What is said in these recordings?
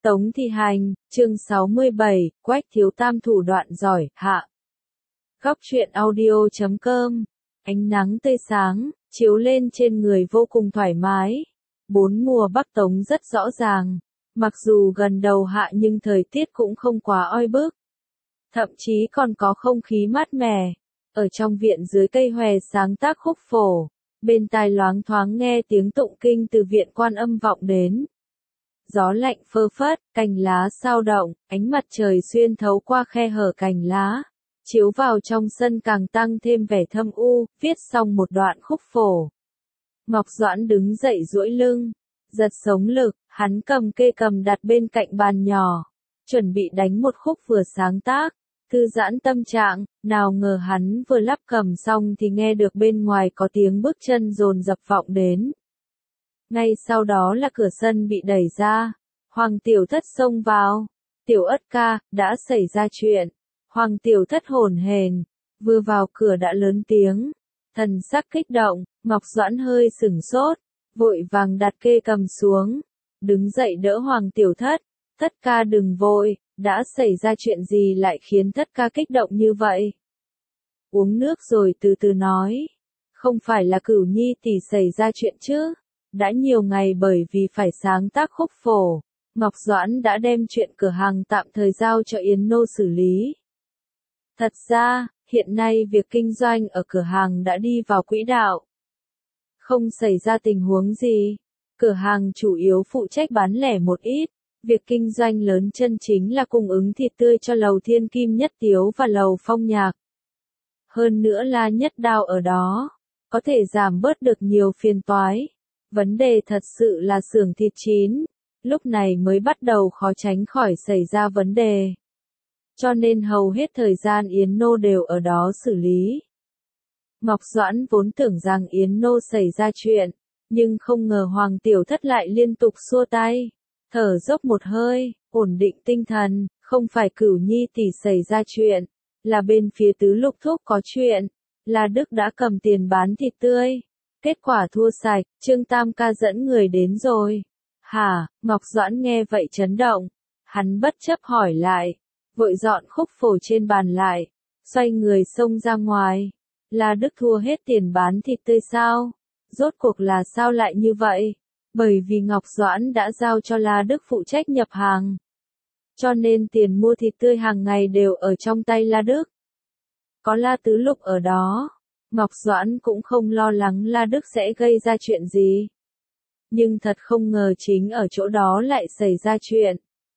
Tống Thi Hành, chương 67, Quách thiếu tam thủ đoạn giỏi, hạ. Góc truyện audio.com, ánh nắng tươi sáng, chiếu lên trên người vô cùng thoải mái. Bốn mùa Bắc Tống rất rõ ràng, mặc dù gần đầu hạ nhưng thời tiết cũng không quá oi bức. Thậm chí còn có không khí mát mẻ. Ở trong viện dưới cây hòe sáng tác khúc phổ, bên tai loáng thoáng nghe tiếng tụng kinh từ viện Quan Âm vọng đến. Gió lạnh phơ phất, cành lá sao động, ánh mặt trời xuyên thấu qua khe hở cành lá, chiếu vào trong sân càng tăng thêm vẻ thâm u. Viết xong một đoạn khúc phổ, Ngọc Doãn đứng dậy duỗi lưng, giật sống lực, hắn cầm kê cầm đặt bên cạnh bàn nhỏ, chuẩn bị đánh một khúc vừa sáng tác, thư giãn tâm trạng. Nào ngờ hắn vừa lắp cầm xong thì nghe được bên ngoài có tiếng bước chân dồn dập vọng đến. Ngay sau đó là cửa sân bị đẩy ra, Hoàng Tiểu Thất xông vào. Tiểu Ất ca, đã xảy ra chuyện. Hoàng Tiểu Thất hổn hển, vừa vào cửa đã lớn tiếng, thần sắc kích động. Ngọc Doãn hơi sửng sốt, vội vàng đặt kê cầm xuống, đứng dậy đỡ Hoàng Tiểu Thất. Thất ca đừng vội, đã xảy ra chuyện gì lại khiến Thất ca kích động như vậy? Uống nước rồi từ từ nói. Không phải là Cửu Nhi tỷ xảy ra chuyện chứ? Đã nhiều ngày bởi vì phải sáng tác khúc phổ, Ngọc Doãn đã đem chuyện cửa hàng tạm thời giao cho Yến Nô xử lý. Thật ra, hiện nay việc kinh doanh ở cửa hàng đã đi vào quỹ đạo. Không xảy ra tình huống gì. Cửa hàng chủ yếu phụ trách bán lẻ một ít. Việc kinh doanh lớn chân chính là cung ứng thịt tươi cho lầu Thiên Kim Nhất Tiếu và lầu Phong Nhạc. Hơn nữa La Nhất Đao ở đó, có thể giảm bớt được nhiều phiền toái. Vấn đề thật sự là xưởng thịt chín, lúc này mới bắt đầu khó tránh khỏi xảy ra vấn đề. Cho nên hầu hết thời gian Yến Nô đều ở đó xử lý. Ngọc Doãn vốn tưởng rằng Yến Nô xảy ra chuyện, nhưng không ngờ Hoàng Tiểu Thất lại liên tục xua tay, thở dốc một hơi, ổn định tinh thần. Không phải Cửu Nhi tỷ xảy ra chuyện, là bên phía Tứ Lục Thúc có chuyện, là Đức đã cầm tiền bán thịt tươi. Kết quả thua sạch, Trương Tam ca dẫn người đến rồi. Hả? Ngọc Doãn nghe vậy chấn động. Hắn bất chấp hỏi lại, vội dọn khúc phổ trên bàn lại, xoay người xông ra ngoài. Là Đức thua hết tiền bán thịt tươi sao? Rốt cuộc là sao lại như vậy? Bởi vì Ngọc Doãn đã giao cho La Đức phụ trách nhập hàng. Cho nên tiền mua thịt tươi hàng ngày đều ở trong tay La Đức. Có La Tứ Lục ở đó, Ngọc Doãn cũng không lo lắng La Đức sẽ gây ra chuyện gì. Nhưng thật không ngờ chính ở chỗ đó lại xảy ra chuyện.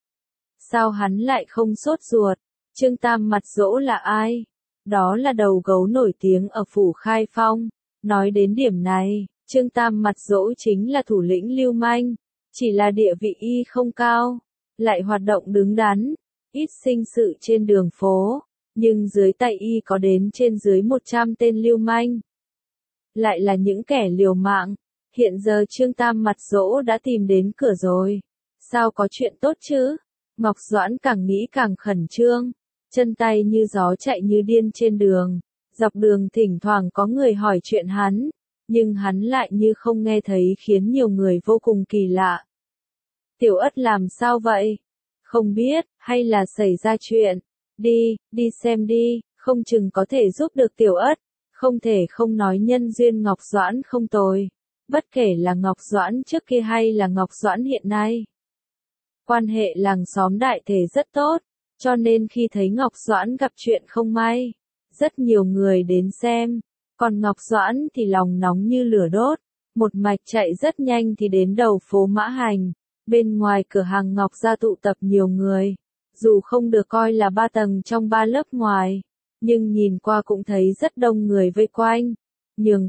Sao hắn lại không sốt ruột? Trương Tam Mặt Dỗ là ai? Đó là đầu gấu nổi tiếng ở phủ Khai Phong. Nói đến điểm này, Trương Tam Mặt Dỗ chính là thủ lĩnh lưu manh, chỉ là địa vị y không cao, lại hoạt động đứng đắn, ít sinh sự trên đường phố. Nhưng dưới tay y có đến trên dưới 100 tên lưu manh. Lại là những kẻ liều mạng. Hiện giờ Trương Tam Mặt Dỗ đã tìm đến cửa rồi. Sao có chuyện tốt chứ? Ngọc Doãn càng nghĩ càng khẩn trương. Chân tay như gió chạy như điên trên đường. Dọc đường thỉnh thoảng có người hỏi chuyện hắn. Nhưng hắn lại như không nghe thấy, khiến nhiều người vô cùng kỳ lạ. Tiểu Ất làm sao vậy? Không biết, hay là xảy ra chuyện? Đi xem đi, không chừng có thể giúp được Tiểu Ất. Không thể không nói nhân duyên Ngọc Doãn không tồi. Bất kể là Ngọc Doãn trước kia hay là Ngọc Doãn hiện nay. Quan hệ làng xóm đại thể rất tốt, cho nên khi thấy Ngọc Doãn gặp chuyện không may, rất nhiều người đến xem. Còn Ngọc Doãn thì lòng nóng như lửa đốt, một mạch chạy rất nhanh thì đến đầu phố Mã Hành. Bên ngoài cửa hàng Ngọc gia tụ tập nhiều người. Dù không được coi là 3 tầng trong 3 lớp ngoài, nhưng nhìn qua cũng thấy rất đông người vây quanh. Nhường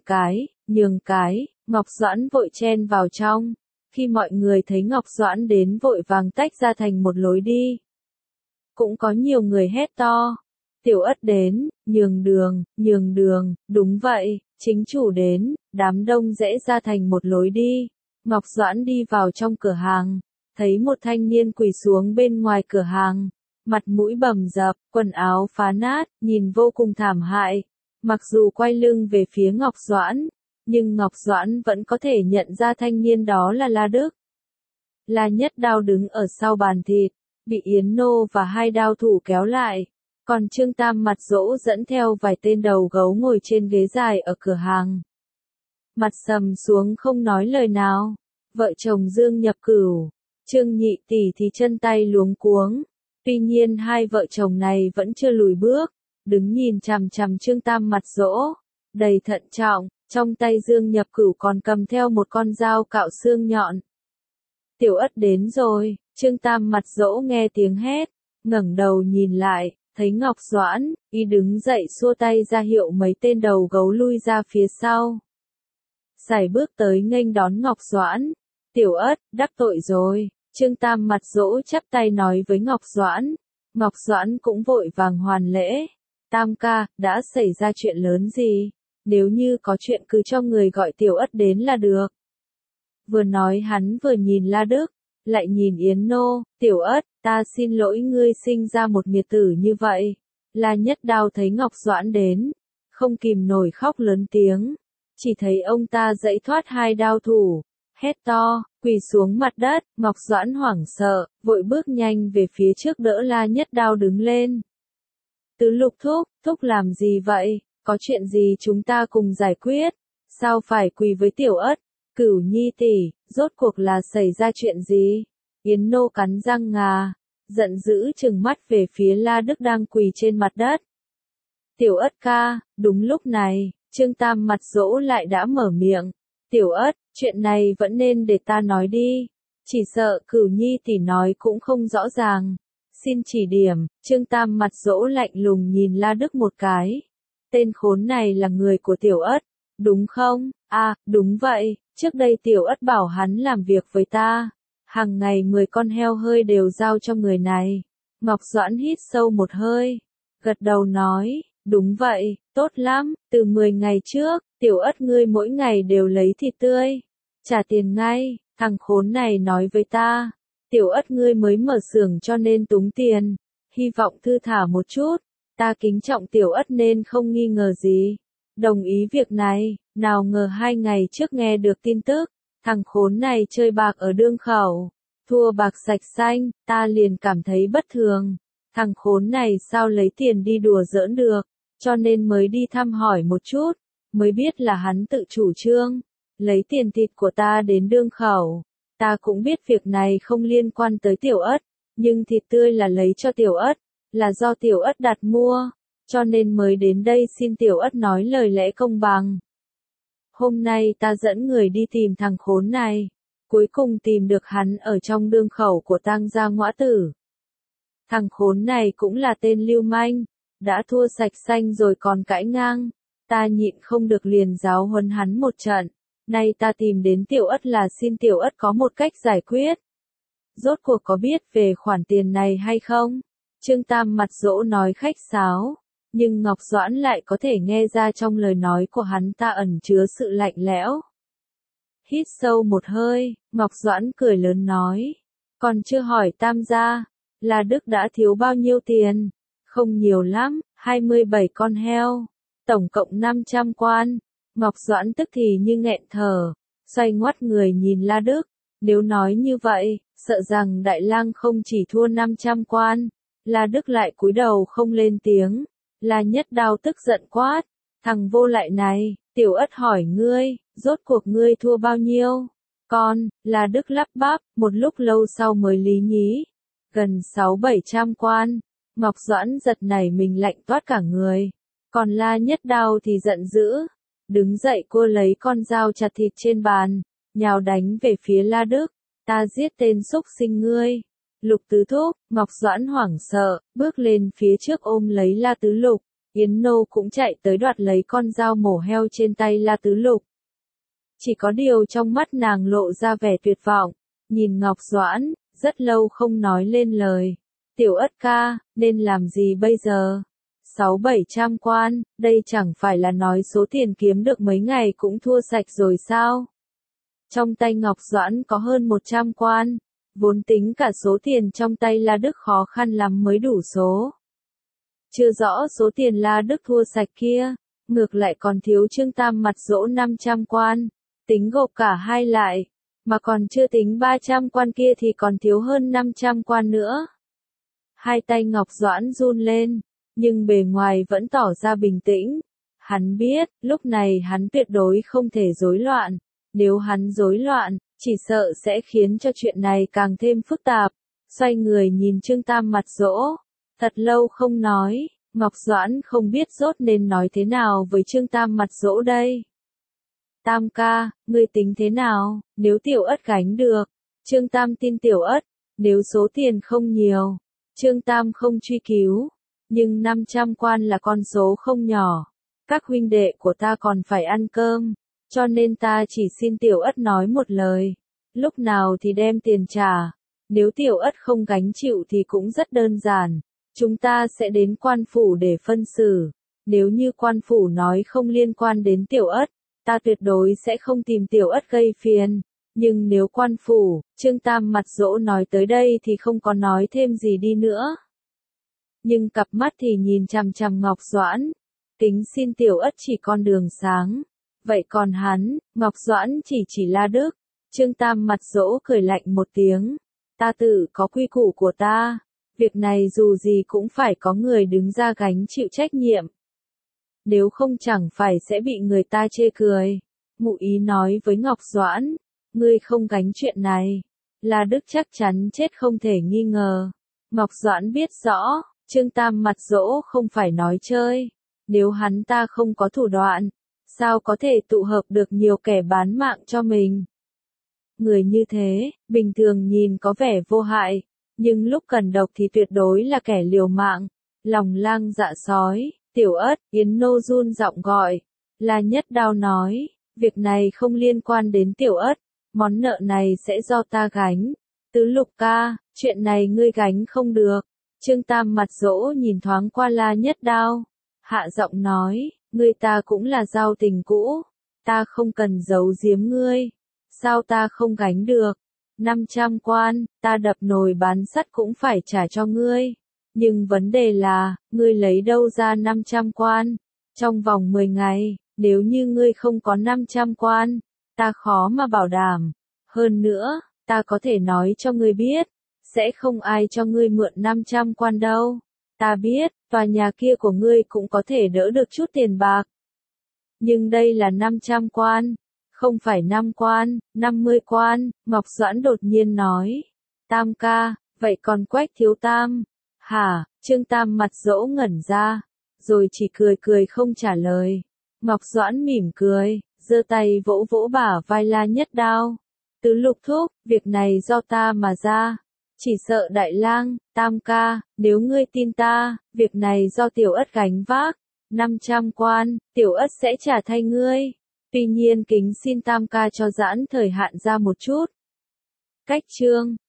cái, Ngọc Doãn vội chen vào trong. Khi mọi người thấy Ngọc Doãn đến vội vàng tách ra thành một lối đi. Cũng có nhiều người hét to. Tiểu Ất đến, nhường đường, đúng vậy, chính chủ đến. Đám đông rẽ ra thành một lối đi. Ngọc Doãn đi vào trong cửa hàng. Thấy một thanh niên quỳ xuống bên ngoài cửa hàng, mặt mũi bầm dập, quần áo phá nát, nhìn vô cùng thảm hại. Mặc dù quay lưng về phía Ngọc Doãn, nhưng Ngọc Doãn vẫn có thể nhận ra thanh niên đó là La Đức. La Nhất Đao đứng ở sau bàn thịt, bị Yến Nô và hai đao thủ kéo lại. Còn Trương Tam mặt dỗ dẫn theo vài tên đầu gấu ngồi trên ghế dài ở cửa hàng. Mặt sầm xuống không nói lời nào. Vợ chồng Dương Nhập Cửu, Trương Nhị Tỷ thì chân tay luống cuống. Tuy nhiên hai vợ chồng này vẫn chưa lùi bước, đứng nhìn chằm chằm Trương Tam mặt dỗ, đầy thận trọng, trong tay Dương Nhập Cửu còn cầm theo một con dao cạo xương nhọn. Tiểu Ất đến rồi, Trương Tam mặt dỗ nghe tiếng hét, ngẩng đầu nhìn lại, thấy Ngọc Doãn, y đứng dậy xua tay ra hiệu mấy tên đầu gấu lui ra phía sau. Sải bước tới nghênh đón Ngọc Doãn. Tiểu Ất, đắc tội rồi. Trương Tam mặt dỗ chắp tay nói với Ngọc Doãn. Ngọc Doãn cũng vội vàng hoàn lễ. Tam ca, đã xảy ra chuyện lớn gì? Nếu như có chuyện cứ cho người gọi Tiểu Ất đến là được. Vừa nói hắn vừa nhìn La Đức, lại nhìn Yến Nô. Tiểu Ất, ta xin lỗi ngươi sinh ra một nghiệt tử như vậy. La Nhất Đao thấy Ngọc Doãn đến, không kìm nổi khóc lớn tiếng. Chỉ thấy ông ta giãy thoát hai đao thủ, hét to, quỳ xuống mặt đất. Ngọc Doãn hoảng sợ, vội bước nhanh về phía trước đỡ La Nhất Đao đứng lên. Tứ Lục thúc, thúc làm gì vậy? Có chuyện gì chúng ta cùng giải quyết? Sao phải quỳ với Tiểu Ất? Cửu Nhi tỷ, rốt cuộc là xảy ra chuyện gì? Yến Nô cắn răng ngà, giận dữ trừng mắt về phía La Đức đang quỳ trên mặt đất. Tiểu Ất ca, đúng lúc này, Trương Tam mặt dỗ lại đã mở miệng. Tiểu Ất, chuyện này vẫn nên để ta nói đi. Chỉ sợ Cửu Nhi tỷ nói cũng không rõ ràng. Xin chỉ điểm. Trương Tam mặt dỗ lạnh lùng nhìn La Đức một cái. Tên khốn này là người của Tiểu Ất, đúng không? À, đúng vậy, trước đây Tiểu Ất bảo hắn làm việc với ta. Hàng ngày 10 con heo hơi đều giao cho người này. Ngọc Doãn hít sâu một hơi, gật đầu nói, đúng vậy, tốt lắm, từ 10 ngày trước, Tiểu Ất ngươi mỗi ngày đều lấy thịt tươi, trả tiền ngay. Thằng khốn này nói với ta, Tiểu Ất ngươi mới mở xưởng cho nên túng tiền, hy vọng thư thả một chút. Ta kính trọng Tiểu Ất nên không nghi ngờ gì, đồng ý việc này. Nào ngờ 2 ngày trước nghe được tin tức, thằng khốn này chơi bạc ở Đương Khẩu, thua bạc sạch xanh, ta liền cảm thấy bất thường. Thằng khốn này sao lấy tiền đi đùa giỡn được, cho nên mới đi thăm hỏi một chút, mới biết là hắn tự chủ trương, lấy tiền thịt của ta đến Đương Khẩu. Ta cũng biết việc này không liên quan tới Tiểu Ất, nhưng thịt tươi là lấy cho Tiểu Ất, là do Tiểu Ất đặt mua, cho nên mới đến đây xin Tiểu Ất nói lời lẽ công bằng. Hôm nay ta dẫn người đi tìm thằng khốn này, cuối cùng tìm được hắn ở trong Đương Khẩu của Tang gia Ngõa Tử. Thằng khốn này cũng là tên lưu manh, đã thua sạch xanh rồi còn cãi ngang, ta nhịn không được liền giáo huấn hắn một trận. Nay ta tìm đến Tiểu Ất là xin Tiểu Ất có một cách giải quyết. Rốt cuộc có biết về khoản tiền này hay không? Trương Tam mặt dỗ nói khách sáo, nhưng Ngọc Doãn lại có thể nghe ra trong lời nói của hắn ta ẩn chứa sự lạnh lẽo. Hít sâu một hơi, Ngọc Doãn cười lớn nói, còn chưa hỏi Tam gia, là Đức đã thiếu bao nhiêu tiền? Không nhiều lắm, 27 con heo, tổng cộng 500 quan. Ngọc Doãn tức thì như nghẹn thở, xoay ngoắt người nhìn La Đức, nếu nói như vậy, sợ rằng Đại Lang không chỉ thua 500 quan. La Đức lại cúi đầu không lên tiếng. La Nhất Đao tức giận quát, thằng vô lại này, Tiểu Ất hỏi ngươi, rốt cuộc ngươi thua bao nhiêu? Con, La Đức lắp bắp, một lúc lâu sau mới lý nhí, gần 600-700 quan. Ngọc Doãn giật nảy mình lạnh toát cả người, còn La Nhất Đao thì giận dữ, đứng dậy cô lấy con dao chặt thịt trên bàn, nhào đánh về phía La Đức, ta giết tên xúc sinh ngươi. Lục Tứ Thúc, Ngọc Doãn hoảng sợ, bước lên phía trước ôm lấy La Tứ Lục, Yến Nô cũng chạy tới đoạt lấy con dao mổ heo trên tay La Tứ Lục. Chỉ có điều trong mắt nàng lộ ra vẻ tuyệt vọng, nhìn Ngọc Doãn, rất lâu không nói lên lời. Tiểu Ất ca, nên làm gì bây giờ? 600-700 quan, đây chẳng phải là nói số tiền kiếm được mấy ngày cũng thua sạch rồi sao? Trong tay Ngọc Doãn có hơn 100 quan, vốn tính cả số tiền trong tay La Đức khó khăn lắm mới đủ số. Chưa rõ số tiền La Đức thua sạch kia, ngược lại còn thiếu Trương Tam mặt dỗ 500 quan, tính gộp cả hai lại, mà còn chưa tính 300 quan kia thì còn thiếu hơn 500 quan nữa. Hai tay Ngọc Doãn run lên, nhưng bề ngoài vẫn tỏ ra bình tĩnh. Hắn biết, lúc này hắn tuyệt đối không thể rối loạn. Nếu hắn rối loạn, chỉ sợ sẽ khiến cho chuyện này càng thêm phức tạp. Xoay người nhìn Trương Tam mặt dỗ. Thật lâu không nói, Ngọc Doãn không biết rốt nên nói thế nào với Trương Tam mặt dỗ đây. Tam ca, ngươi tính thế nào, nếu Tiểu Ất gánh được. Trương Tam tin Tiểu Ất, nếu số tiền không nhiều. Trương Tam không truy cứu, nhưng 500 quan là con số không nhỏ. Các huynh đệ của ta còn phải ăn cơm, cho nên ta chỉ xin Tiểu Ất nói một lời. Lúc nào thì đem tiền trả. Nếu Tiểu Ất không gánh chịu thì cũng rất đơn giản. Chúng ta sẽ đến quan phủ để phân xử. Nếu như quan phủ nói không liên quan đến Tiểu Ất, ta tuyệt đối sẽ không tìm Tiểu Ất gây phiền. Nhưng nếu quan phủ, Trương Tam mặt dỗ nói tới đây thì không có nói thêm gì đi nữa. Nhưng cặp mắt thì nhìn chằm chằm Ngọc Doãn. Kính xin Tiểu Ất chỉ con đường sáng. Vậy còn hắn, Ngọc Doãn chỉ La Đức. Trương Tam mặt dỗ cười lạnh một tiếng. Ta tự có quy củ của ta. Việc này dù gì cũng phải có người đứng ra gánh chịu trách nhiệm. Nếu không chẳng phải sẽ bị người ta chê cười. Ngụ ý nói với Ngọc Doãn. Ngươi không gánh chuyện này. La Đức chắc chắn chết không thể nghi ngờ. Ngọc Doãn biết rõ, Trương Tam mặt dỗ không phải nói chơi. Nếu hắn ta không có thủ đoạn, sao có thể tụ hợp được nhiều kẻ bán mạng cho mình. Người như thế, bình thường nhìn có vẻ vô hại, nhưng lúc cần độc thì tuyệt đối là kẻ liều mạng. Lòng lang dạ sói, Tiểu Ất, Yến Nô run giọng gọi. La Nhất Đao nói, việc này không liên quan đến Tiểu Ất, món nợ này sẽ do ta gánh. Tứ Lục ca, chuyện này ngươi gánh không được. Trương Tam mặt dỗ nhìn thoáng qua La Nhất Đao. Hạ giọng nói, ngươi ta cũng là giao tình cũ. Ta không cần giấu giếm ngươi. Sao ta không gánh được? 500 quan, ta đập nồi bán sắt cũng phải trả cho ngươi. Nhưng vấn đề là, ngươi lấy đâu ra 500 quan? Trong vòng 10 ngày, nếu như ngươi không có 500 quan, ta khó mà bảo đảm. Hơn nữa, ta có thể nói cho ngươi biết, sẽ không ai cho ngươi mượn 500 quan đâu. Ta biết, tòa nhà kia của ngươi cũng có thể đỡ được chút tiền bạc. Nhưng đây là 500 quan, không phải 5 quan, 50 quan, Ngọc Doãn đột nhiên nói. Tam ca, vậy còn Quách thiếu tam? Hả, Trương Tam mặt dỗ ngẩn ra, rồi chỉ cười không trả lời. Ngọc Doãn mỉm cười, giơ tay vỗ vỗ bả vai La Nhất Đao. Tứ Lục thúc, việc này do ta mà ra. Chỉ sợ Đại Lang, Tam ca, nếu ngươi tin ta, việc này do Tiểu Ất gánh vác. 500 quan, Tiểu Ất sẽ trả thay ngươi. Tuy nhiên kính xin Tam ca cho giãn thời hạn ra một chút. Cách chương